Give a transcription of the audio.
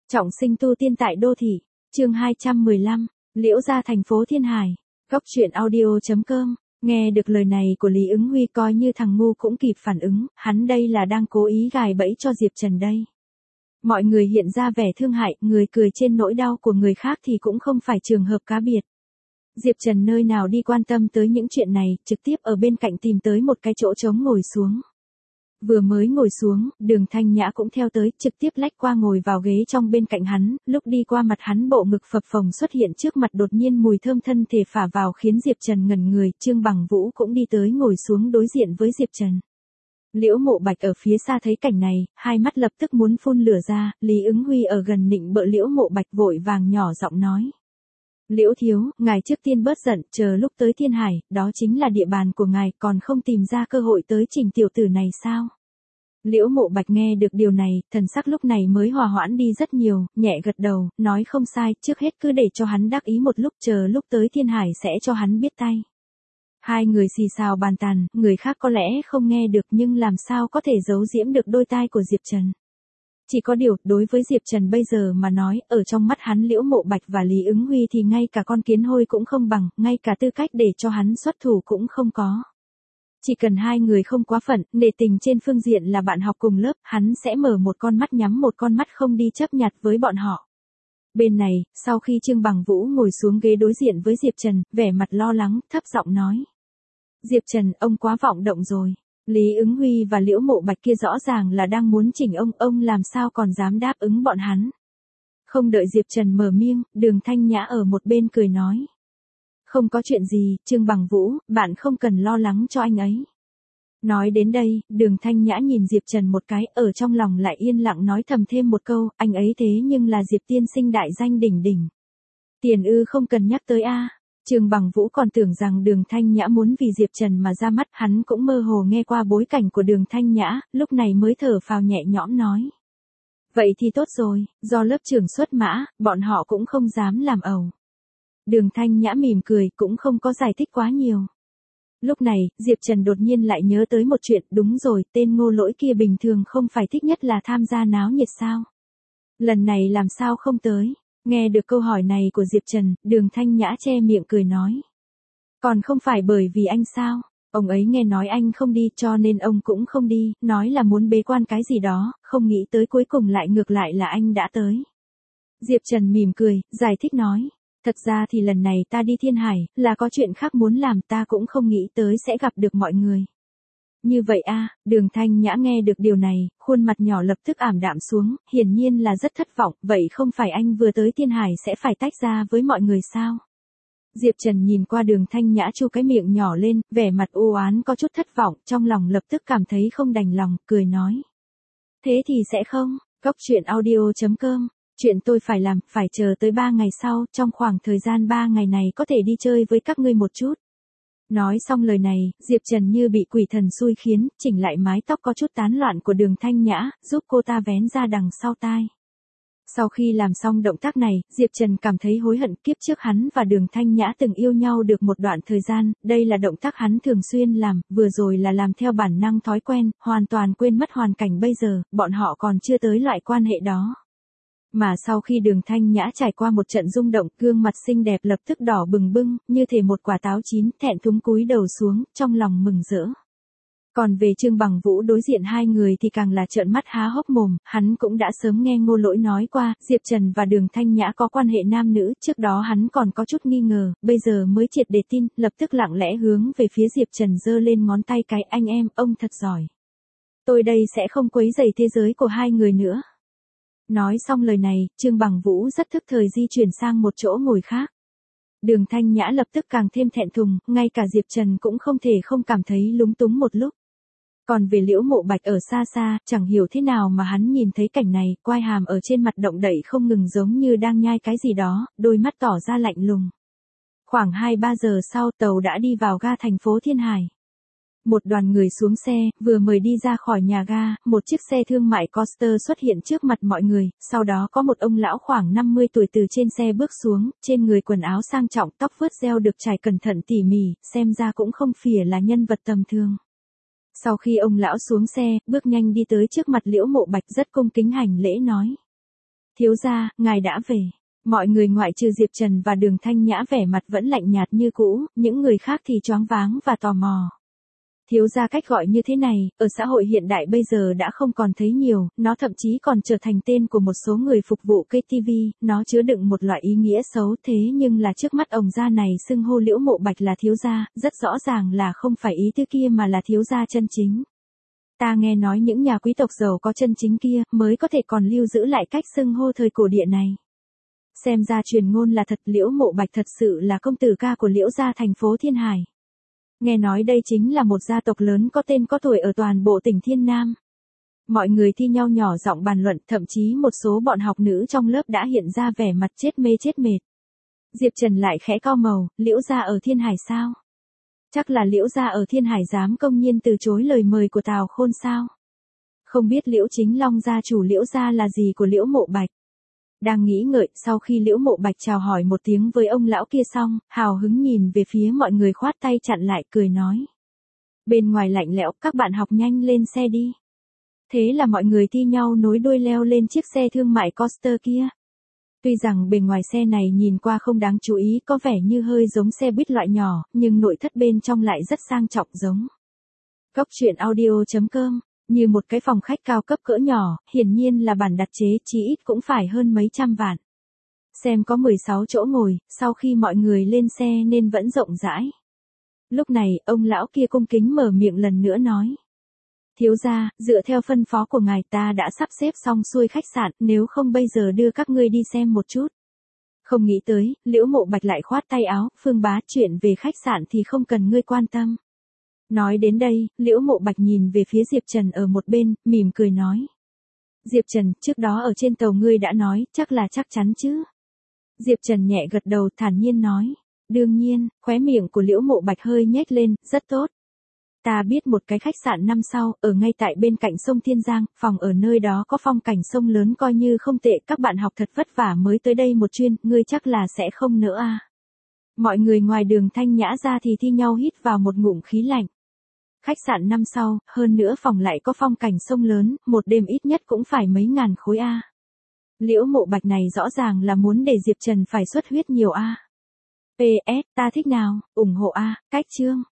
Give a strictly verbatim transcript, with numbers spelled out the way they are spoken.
Trọng sinh tu tiên tại đô thị, chương hai trăm mười lăm, Liễu gia thành phố Thiên Hải, góc truyện audio.com, nghe được lời này của Lý Ứng Huy coi như thằng ngu cũng kịp phản ứng, hắn đây là đang cố ý gài bẫy cho Diệp Trần đây. Mọi người hiện ra vẻ thương hại, người cười trên nỗi đau của người khác thì cũng không phải trường hợp cá biệt. Diệp Trần nơi nào đi quan tâm tới những chuyện này, trực tiếp ở bên cạnh tìm tới một cái chỗ trống ngồi xuống. Vừa mới ngồi xuống, Đường Thanh Nhã cũng theo tới, trực tiếp lách qua ngồi vào ghế trong bên cạnh hắn, lúc đi qua mặt hắn bộ ngực phập phồng xuất hiện trước mặt đột nhiên mùi thơm thân thể phả vào khiến Diệp Trần ngẩn người, Trương Bằng Vũ cũng đi tới ngồi xuống đối diện với Diệp Trần. Liễu Mộ Bạch ở phía xa thấy cảnh này, hai mắt lập tức muốn phun lửa ra, Lý Ứng Huy ở gần nịnh bợ Liễu Mộ Bạch vội vàng nhỏ giọng nói. Liễu thiếu, ngài trước tiên bớt giận, chờ lúc tới Thiên Hải, đó chính là địa bàn của ngài, còn không tìm ra cơ hội tới Trình tiểu tử này sao? Liễu Mộ Bạch nghe được điều này, thần sắc lúc này mới hòa hoãn đi rất nhiều, nhẹ gật đầu, nói không sai, trước hết cứ để cho hắn đắc ý một lúc, chờ lúc tới Thiên Hải sẽ cho hắn biết tay. Hai người xì xào bàn tàn, người khác có lẽ không nghe được nhưng làm sao có thể giấu giễm được đôi tai của Diệp Trần. Chỉ có điều, đối với Diệp Trần bây giờ mà nói, ở trong mắt hắn Liễu Mộ Bạch và Lý Ứng Huy thì ngay cả con kiến hôi cũng không bằng, ngay cả tư cách để cho hắn xuất thủ cũng không có. Chỉ cần hai người không quá phận, nể tình trên phương diện là bạn học cùng lớp, hắn sẽ mở một con mắt nhắm một con mắt không đi chấp nhặt với bọn họ. Bên này, sau khi Trương Bằng Vũ ngồi xuống ghế đối diện với Diệp Trần, vẻ mặt lo lắng, thấp giọng nói. Diệp Trần, ông quá vọng động rồi. Lý Ứng Huy và Liễu Mộ Bạch kia rõ ràng là đang muốn chỉnh ông, ông làm sao còn dám đáp ứng bọn hắn. Không đợi Diệp Trần mở miệng, Đường Thanh Nhã ở một bên cười nói. Không có chuyện gì, Trương Bằng Vũ, bạn không cần lo lắng cho anh ấy. Nói đến đây, Đường Thanh Nhã nhìn Diệp Trần một cái, ở trong lòng lại yên lặng nói thầm thêm một câu, anh ấy thế nhưng là Diệp tiên sinh đại danh đỉnh đỉnh. Tiền ư không cần nhắc tới a. Trương Bằng Vũ còn tưởng rằng Đường Thanh Nhã muốn vì Diệp Trần mà ra mắt, hắn cũng mơ hồ nghe qua bối cảnh của Đường Thanh Nhã, lúc này mới thở phào nhẹ nhõm nói. Vậy thì tốt rồi, do lớp trưởng xuất mã, bọn họ cũng không dám làm ẩu. Đường Thanh Nhã mỉm cười, cũng không có giải thích quá nhiều. Lúc này, Diệp Trần đột nhiên lại nhớ tới một chuyện, đúng rồi, tên Ngô Lỗi kia bình thường không phải thích nhất là tham gia náo nhiệt sao? Lần này làm sao không tới? Nghe được câu hỏi này của Diệp Trần, Đường Thanh Nhã che miệng cười nói. Còn không phải bởi vì anh sao? Ông ấy nghe nói anh không đi cho nên ông cũng không đi, nói là muốn bế quan cái gì đó, không nghĩ tới cuối cùng lại ngược lại là anh đã tới. Diệp Trần mỉm cười, giải thích nói. Thật ra thì lần này ta đi Thiên Hải, là có chuyện khác muốn làm, ta cũng không nghĩ tới sẽ gặp được mọi người. Như vậy a, Đường Thanh Nhã nghe được điều này, khuôn mặt nhỏ lập tức ảm đạm xuống, hiển nhiên là rất thất vọng, vậy không phải anh vừa tới Thiên Hải sẽ phải tách ra với mọi người sao? Diệp Trần nhìn qua Đường Thanh Nhã chu cái miệng nhỏ lên, vẻ mặt u oán có chút thất vọng, trong lòng lập tức cảm thấy không đành lòng, cười nói. Thế thì sẽ không, góc truyện audio.com. Chuyện tôi phải làm, phải chờ tới ba ngày sau, trong khoảng thời gian ba ngày này có thể đi chơi với các ngươi một chút. Nói xong lời này, Diệp Trần như bị quỷ thần xui khiến, chỉnh lại mái tóc có chút tán loạn của Đường Thanh Nhã, giúp cô ta vén ra đằng sau tai. Sau khi làm xong động tác này, Diệp Trần cảm thấy hối hận, kiếp trước hắn và Đường Thanh Nhã từng yêu nhau được một đoạn thời gian, đây là động tác hắn thường xuyên làm, vừa rồi là làm theo bản năng thói quen, hoàn toàn quên mất hoàn cảnh bây giờ, bọn họ còn chưa tới loại quan hệ đó. Mà sau khi Đường Thanh Nhã trải qua một trận rung động, gương mặt xinh đẹp lập tức đỏ bừng bừng, như thể một quả táo chín, thẹn thùng cúi đầu xuống, trong lòng mừng rỡ. Còn về Trương Bằng Vũ đối diện hai người thì càng là trợn mắt há hốc mồm, hắn cũng đã sớm nghe Ngô Lỗi nói qua, Diệp Trần và Đường Thanh Nhã có quan hệ nam nữ, trước đó hắn còn có chút nghi ngờ, bây giờ mới triệt để tin, lập tức lặng lẽ hướng về phía Diệp Trần giơ lên ngón tay cái, anh em, ông thật giỏi. Tôi đây sẽ không quấy rầy thế giới của hai người nữa. Nói xong lời này, Trương Bằng Vũ rất thức thời di chuyển sang một chỗ ngồi khác. Đường Thanh Nhã lập tức càng thêm thẹn thùng, ngay cả Diệp Trần cũng không thể không cảm thấy lúng túng một lúc. Còn về Liễu Mộ Bạch ở xa xa, chẳng hiểu thế nào mà hắn nhìn thấy cảnh này, quai hàm ở trên mặt động đậy không ngừng giống như đang nhai cái gì đó, đôi mắt tỏ ra lạnh lùng. Khoảng hai ba giờ sau tàu đã đi vào ga thành phố Thiên Hải. Một đoàn người xuống xe, vừa mới đi ra khỏi nhà ga, một chiếc xe thương mại Coaster xuất hiện trước mặt mọi người, sau đó có một ông lão khoảng năm mươi tuổi từ trên xe bước xuống, trên người quần áo sang trọng, tóc phớt gel được trải cẩn thận tỉ mỉ, xem ra cũng không phìa là nhân vật tầm thường. Sau khi ông lão xuống xe, bước nhanh đi tới trước mặt Liễu Mộ Bạch rất cung kính hành lễ nói. Thiếu gia, ngài đã về. Mọi người ngoại trừ Diệp Trần và Đường Thanh Nhã vẻ mặt vẫn lạnh nhạt như cũ, những người khác thì choáng váng và tò mò. Thiếu gia cách gọi như thế này, ở xã hội hiện đại bây giờ đã không còn thấy nhiều, nó thậm chí còn trở thành tên của một số người phục vụ kênh ti vi, nó chứa đựng một loại ý nghĩa xấu thế nhưng là trước mắt ông gia này xưng hô Liễu Mộ Bạch là thiếu gia, rất rõ ràng là không phải ý thứ kia mà là thiếu gia chân chính. Ta nghe nói những nhà quý tộc giàu có chân chính kia mới có thể còn lưu giữ lại cách xưng hô thời cổ địa này. Xem ra truyền ngôn là thật, Liễu Mộ Bạch thật sự là công tử ca của Liễu gia thành phố Thiên Hải. Nghe nói đây chính là một gia tộc lớn có tên có tuổi ở toàn bộ tỉnh Thiên Nam. Mọi người thi nhau nhỏ giọng bàn luận, thậm chí một số bọn học nữ trong lớp đã hiện ra vẻ mặt chết mê chết mệt. Diệp Trần lại khẽ cau màu, Liễu gia ở Thiên Hải sao? Chắc là Liễu gia ở Thiên Hải dám công nhiên từ chối lời mời của Tào Khôn sao? Không biết Liễu Chính Long gia chủ Liễu gia là gì của Liễu Mộ Bạch? Đang nghĩ ngợi, sau khi Liễu Mộ Bạch chào hỏi một tiếng với ông lão kia xong, hào hứng nhìn về phía mọi người khoát tay chặn lại cười nói. Bên ngoài lạnh lẽo, các bạn học nhanh lên xe đi. Thế là mọi người thi nhau nối đuôi leo lên chiếc xe thương mại Coaster kia. Tuy rằng bề ngoài xe này nhìn qua không đáng chú ý, có vẻ như hơi giống xe buýt loại nhỏ, nhưng nội thất bên trong lại rất sang trọng giống. Cốc truyện audio chấm com. Như một cái phòng khách cao cấp cỡ nhỏ, hiển nhiên là bản đặt chế, chí ít cũng phải hơn mấy trăm vạn. Xem có mười sáu chỗ ngồi, sau khi mọi người lên xe nên vẫn rộng rãi. Lúc này, ông lão kia cung kính mở miệng lần nữa nói. Thiếu gia, dựa theo phân phó của ngài ta đã sắp xếp xong xuôi khách sạn, nếu không bây giờ đưa các ngươi đi xem một chút. Không nghĩ tới, Liễu Mộ Bạch lại khoát tay áo, Phương bá, chuyện về khách sạn thì không cần ngươi quan tâm. Nói đến đây, Liễu Mộ Bạch nhìn về phía Diệp Trần ở một bên, mỉm cười nói. Diệp Trần, trước đó ở trên tàu ngươi đã nói, chắc là chắc chắn chứ. Diệp Trần nhẹ gật đầu thản nhiên nói. Đương nhiên, khóe miệng của Liễu Mộ Bạch hơi nhếch lên, rất tốt. Ta biết một cái khách sạn năm sao, ở ngay tại bên cạnh sông Thiên Giang, phòng ở nơi đó có phong cảnh sông lớn coi như không tệ, các bạn học thật vất vả mới tới đây một chuyến, ngươi chắc là sẽ không nữa à. Mọi người ngoài Đường Thanh Nhã ra thì thi nhau hít vào một ngụm khí lạnh. Khách sạn năm sao, hơn nữa phòng lại có phong cảnh sông lớn, một đêm ít nhất cũng phải mấy ngàn khối a. Liễu Mộ Bạch này rõ ràng là muốn để Diệp Trần phải xuất huyết nhiều a. pê ét, ta thích nào, ủng hộ a, cách chương.